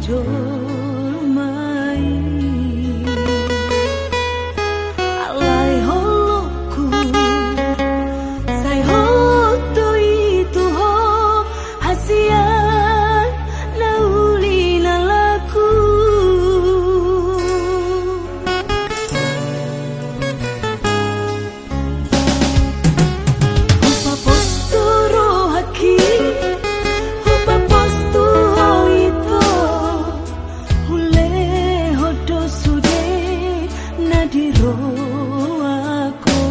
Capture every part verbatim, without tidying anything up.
dolmai alai holoku sai hoto itu ho hasian nauli nalaku upa postoro haki upa postu ho itu hule hodo sude nadiro aku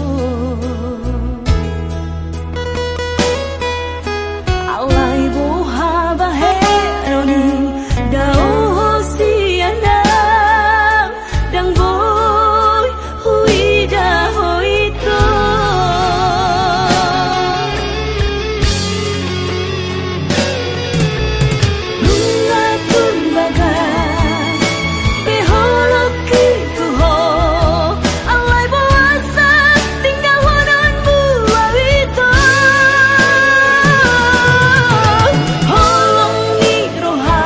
alai boha baheroni dao hosiana dang boy huida hoito lunga tumbagas beholok itu ho alai boasa tinggal honan buah itu holong ni roha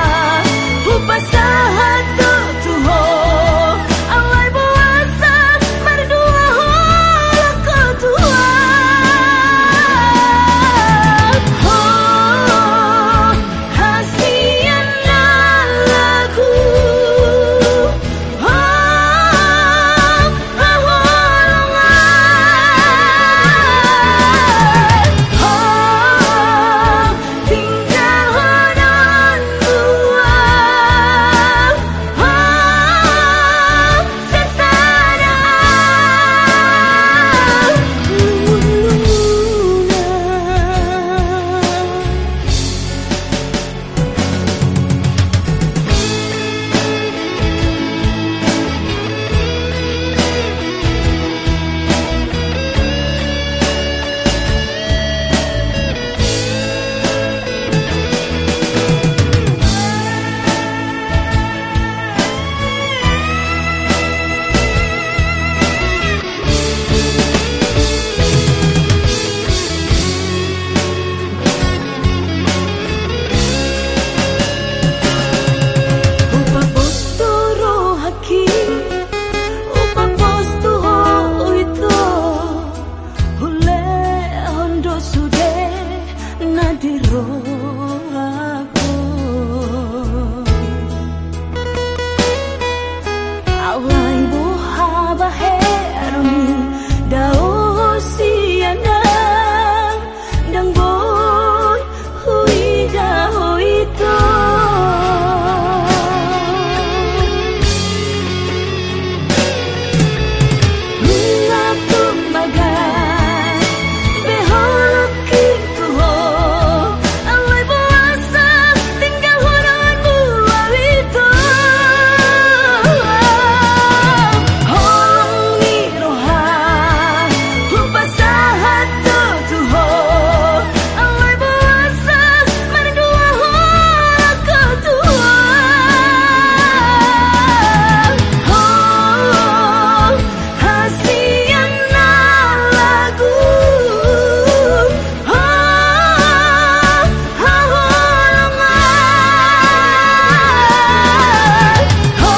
upasahat tu ho alai boasa berdua holok ketua ho hasian lagu ho awalongan ho tinggal honan buah ho sesana upa postoro haki upa postu ho itu hule hondo sude nadiro aku alai boha baheroni dao hosiana dang boy huida hoito lunga tumbagas beholok itu ho alai boasa tinggal honan buah itu holong ni roha upasahat tu ho alai boasa berdua holok ketua ho hasian lagu ho awalongan ho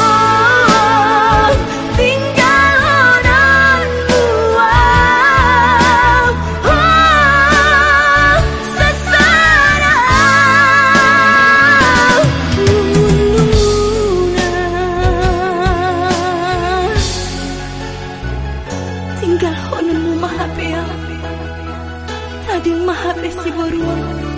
tinggal honan buah ho sesana tinggal honan mu maha pea tadi maha pesi boruang